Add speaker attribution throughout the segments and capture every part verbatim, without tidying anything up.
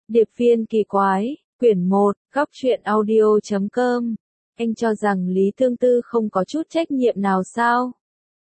Speaker 1: Điệp viên kỳ quái, quyển một, góc truyện audio chấm com. Anh cho rằng Lý Tương Tư không có chút trách nhiệm nào sao?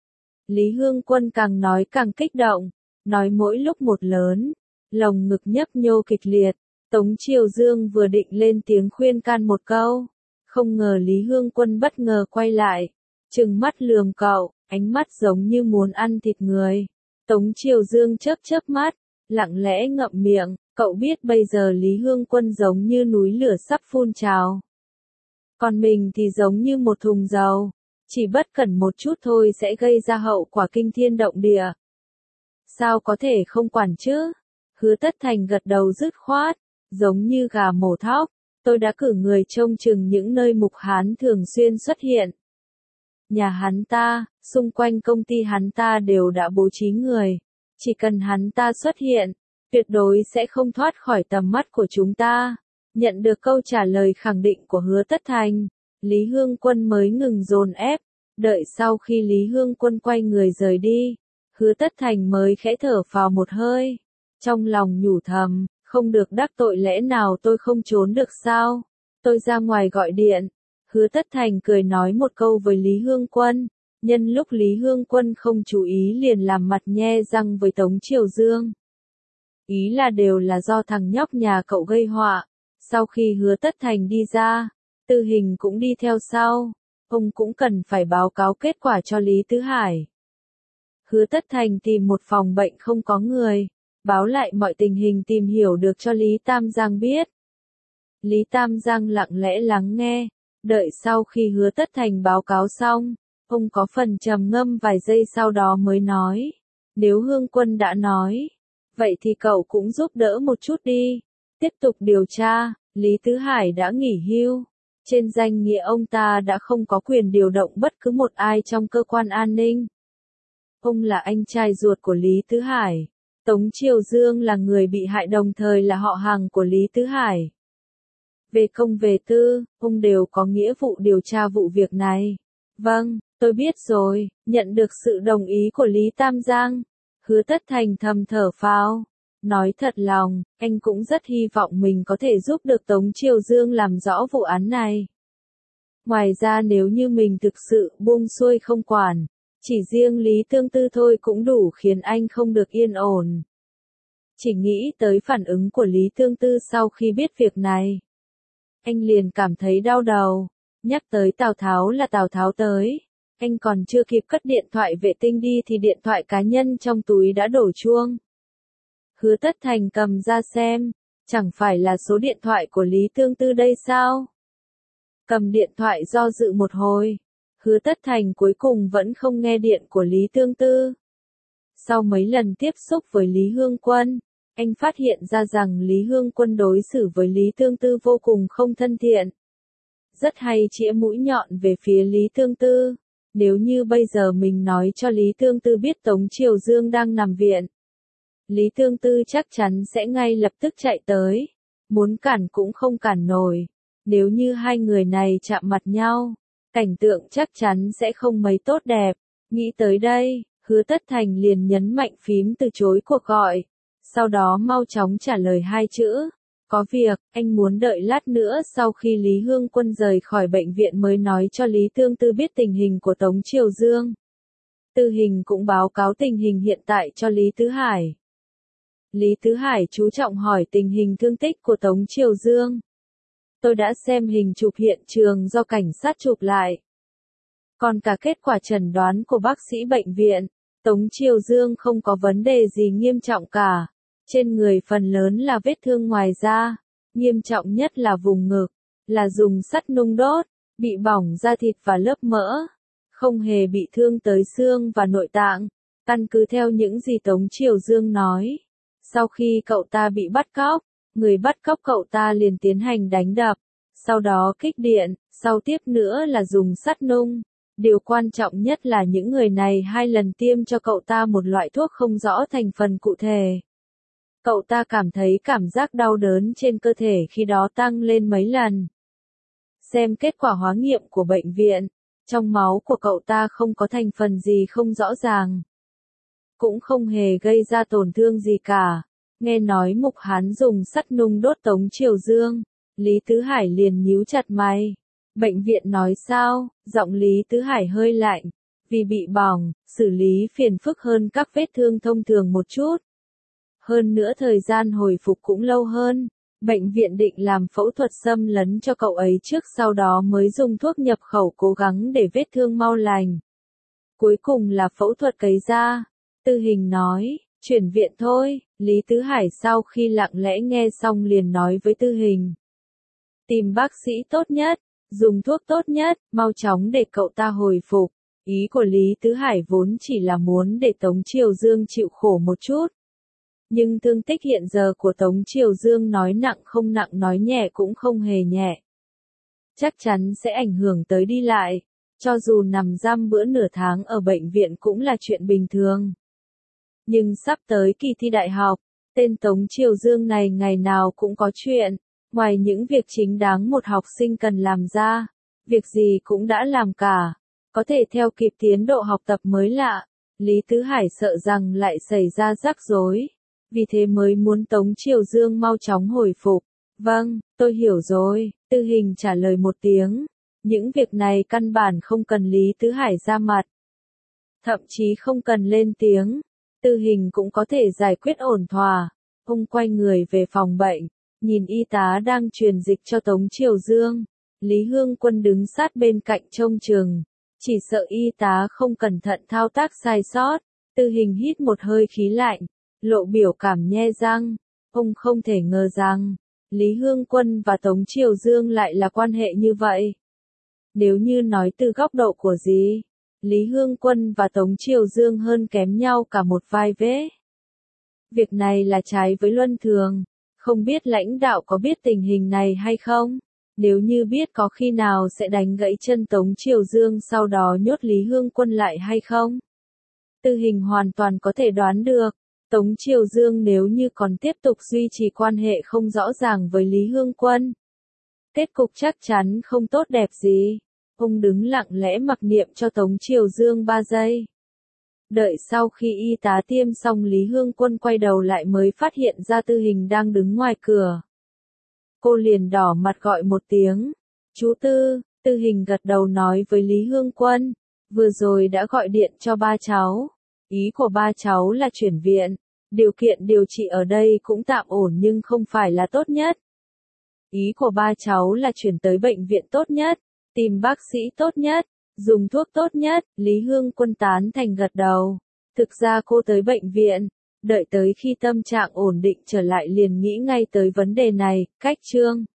Speaker 1: Lý Hương Quân càng nói càng kích động, nói mỗi lúc một lớn, lồng ngực nhấp nhô kịch liệt. Tống Triều Dương vừa định lên tiếng khuyên can một câu, không ngờ Lý Hương Quân bất ngờ quay lại, trừng mắt lườm cậu, ánh mắt giống như muốn ăn thịt người. Tống Triều Dương chớp chớp mắt, lặng lẽ ngậm miệng, cậu biết bây giờ Lý Hương Quân giống như núi lửa sắp phun trào. Còn mình thì giống như một thùng dầu, chỉ bất cẩn một chút thôi sẽ gây ra hậu quả kinh thiên động địa. Sao có thể không quản chứ? Hứa Tất Thành gật đầu dứt khoát, giống như gà mổ thóc, tôi đã cử người trông chừng những nơi Mục Hán thường xuyên xuất hiện. Nhà hắn ta, xung quanh công ty hắn ta đều đã bố trí người, chỉ cần hắn ta xuất hiện, tuyệt đối sẽ không thoát khỏi tầm mắt của chúng ta. Nhận được câu trả lời khẳng định của Hứa Tất Thành, Lý Hương Quân mới ngừng dồn ép, đợi sau khi Lý Hương Quân quay người rời đi, Hứa Tất Thành mới khẽ thở phào một hơi, trong lòng nhủ thầm, không được đắc tội lẽ nào tôi không trốn được sao? Tôi ra ngoài gọi điện. Hứa Tất Thành cười nói một câu với Lý Hương Quân, nhân lúc Lý Hương Quân không chú ý liền làm mặt nhe răng với Tống Triều Dương. Ý là đều là do thằng nhóc nhà cậu gây họa. Sau khi Hứa Tất Thành đi ra, Tư Hình cũng đi theo sau, ông cũng cần phải báo cáo kết quả cho Lý Tứ Hải. Hứa Tất Thành tìm một phòng bệnh không có người, báo lại mọi tình hình tìm hiểu được cho Lý Tam Giang biết. Lý Tam Giang lặng lẽ lắng nghe, đợi sau khi Hứa Tất Thành báo cáo xong, ông có phần trầm ngâm vài giây sau đó mới nói, nếu Hương Quân đã nói, vậy thì cậu cũng giúp đỡ một chút đi. Tiếp tục điều tra, Lý Tứ Hải đã nghỉ hưu. Trên danh nghĩa ông ta đã không có quyền điều động bất cứ một ai trong cơ quan an ninh. Ông là anh trai ruột của Lý Tứ Hải. Tống Triều Dương là người bị hại đồng thời là họ hàng của Lý Tứ Hải. Về công về tư, ông đều có nghĩa vụ điều tra vụ việc này. Vâng, tôi biết rồi, nhận được sự đồng ý của Lý Tam Giang. Hứa Tất Thành thầm thở phào. Nói thật lòng, anh cũng rất hy vọng mình có thể giúp được Tống Triều Dương làm rõ vụ án này. Ngoài ra nếu như mình thực sự buông xuôi không quản, chỉ riêng Lý Tương Tư thôi cũng đủ khiến anh không được yên ổn. Chỉ nghĩ tới phản ứng của Lý Tương Tư sau khi biết việc này, anh liền cảm thấy đau đầu. Nhắc tới Tào Tháo là Tào Tháo tới, anh còn chưa kịp cất điện thoại vệ tinh đi thì điện thoại cá nhân trong túi đã đổ chuông. Hứa Tất Thành cầm ra xem, chẳng phải là số điện thoại của Lý Tương Tư đây sao? Cầm điện thoại do dự một hồi, Hứa Tất Thành cuối cùng vẫn không nghe điện của Lý Tương Tư. Sau mấy lần tiếp xúc với Lý Hương Quân, anh phát hiện ra rằng Lý Hương Quân đối xử với Lý Tương Tư vô cùng không thân thiện. Rất hay chĩa mũi nhọn về phía Lý Tương Tư. Nếu như bây giờ mình nói cho Lý Tương Tư biết Tống Triều Dương đang nằm viện, Lý Tương Tư chắc chắn sẽ ngay lập tức chạy tới, muốn cản cũng không cản nổi. Nếu như hai người này chạm mặt nhau, cảnh tượng chắc chắn sẽ không mấy tốt đẹp. Nghĩ tới đây, Hứa Tất Thành liền nhấn mạnh phím từ chối cuộc gọi, sau đó mau chóng trả lời hai chữ, có việc, anh muốn đợi lát nữa sau khi Lý Hương Quân rời khỏi bệnh viện mới nói cho Lý Tương Tư biết tình hình của Tống Triều Dương. Tư Hình cũng báo cáo tình hình hiện tại cho Lý Tứ Hải. Lý Tứ Hải chú trọng hỏi tình hình thương tích của Tống Triều Dương. Tôi đã xem hình chụp hiện trường do cảnh sát chụp lại. Còn cả kết quả chẩn đoán của bác sĩ bệnh viện, Tống Triều Dương không có vấn đề gì nghiêm trọng cả. Trên người phần lớn là vết thương ngoài da, nghiêm trọng nhất là vùng ngực, là dùng sắt nung đốt, bị bỏng da thịt và lớp mỡ. Không hề bị thương tới xương và nội tạng, căn cứ theo những gì Tống Triều Dương nói. Sau khi cậu ta bị bắt cóc, người bắt cóc cậu ta liền tiến hành đánh đập, sau đó kích điện, sau tiếp nữa là dùng sắt nung. Điều quan trọng nhất là những người này hai lần tiêm cho cậu ta một loại thuốc không rõ thành phần cụ thể. Cậu ta cảm thấy cảm giác đau đớn trên cơ thể khi đó tăng lên mấy lần. Xem kết quả hóa nghiệm của bệnh viện, trong máu của cậu ta không có thành phần gì không rõ ràng. Cũng không hề gây ra tổn thương gì cả. Nghe nói Mục Hán dùng sắt nung đốt Tống Triều Dương, Lý Tứ Hải liền nhíu chặt mày. Bệnh viện nói sao? Giọng Lý Tứ Hải hơi lạnh, vì bị bỏng, xử lý phiền phức hơn các vết thương thông thường một chút. Hơn nữa thời gian hồi phục cũng lâu hơn. Bệnh viện định làm phẫu thuật xâm lấn cho cậu ấy trước, sau đó mới dùng thuốc nhập khẩu cố gắng để vết thương mau lành. Cuối cùng là phẫu thuật cấy da. Tư Hình nói, chuyển viện thôi. Lý Tứ Hải sau khi lặng lẽ nghe xong liền nói với Tư Hình. Tìm bác sĩ tốt nhất, dùng thuốc tốt nhất, mau chóng để cậu ta hồi phục. Ý của Lý Tứ Hải vốn chỉ là muốn để Tống Triều Dương chịu khổ một chút. Nhưng thương tích hiện giờ của Tống Triều Dương nói nặng không nặng nói nhẹ cũng không hề nhẹ. Chắc chắn sẽ ảnh hưởng tới đi lại, cho dù nằm giam bữa nửa tháng ở bệnh viện cũng là chuyện bình thường. Nhưng sắp tới kỳ thi đại học, tên Tống Triều Dương này ngày nào cũng có chuyện, ngoài những việc chính đáng một học sinh cần làm ra, việc gì cũng đã làm cả, có thể theo kịp tiến độ học tập mới lạ. Lý Tứ Hải sợ rằng lại xảy ra rắc rối. Vì thế mới muốn Tống Triều Dương mau chóng hồi phục. Vâng, tôi hiểu rồi, Tư Hình trả lời một tiếng. Những việc này căn bản không cần Lý Tứ Hải ra mặt. Thậm chí không cần lên tiếng. Tư Hình cũng có thể giải quyết ổn thỏa. Ông quay người về phòng bệnh, nhìn y tá đang truyền dịch cho Tống Triều Dương. Lý Hương Quân đứng sát bên cạnh trông chừng. Chỉ sợ y tá không cẩn thận thao tác sai sót. Tư Hình hít một hơi khí lạnh, lộ biểu cảm nhe răng. Ông không thể ngờ rằng, Lý Hương Quân và Tống Triều Dương lại là quan hệ như vậy. Nếu như nói từ góc độ của gì, Lý Hương Quân và Tống Triều Dương hơn kém nhau cả một vai vế. Việc này là trái với luân thường, không biết lãnh đạo có biết tình hình này hay không? Nếu như biết có khi nào sẽ đánh gãy chân Tống Triều Dương sau đó nhốt Lý Hương Quân lại hay không? Tư Hình hoàn toàn có thể đoán được. Tống Triều Dương nếu như còn tiếp tục duy trì quan hệ không rõ ràng với Lý Hương Quân, kết cục chắc chắn không tốt đẹp gì. Ông đứng lặng lẽ mặc niệm cho Tống Triều Dương ba giây. Đợi sau khi y tá tiêm xong Lý Hương Quân quay đầu lại mới phát hiện ra Tư Hình đang đứng ngoài cửa. Cô liền đỏ mặt gọi một tiếng. Chú Tư. Tư Hình gật đầu nói với Lý Hương Quân. Vừa rồi đã gọi điện cho ba cháu. Ý của ba cháu là chuyển viện. Điều kiện điều trị ở đây cũng tạm ổn nhưng không phải là tốt nhất. Ý của ba cháu là chuyển tới bệnh viện tốt nhất, tìm bác sĩ tốt nhất, dùng thuốc tốt nhất. Lý Hương Quân tán thành gật đầu. Thực ra cô tới bệnh viện, đợi tới khi tâm trạng ổn định trở lại liền nghĩ ngay tới vấn đề này. Cách chương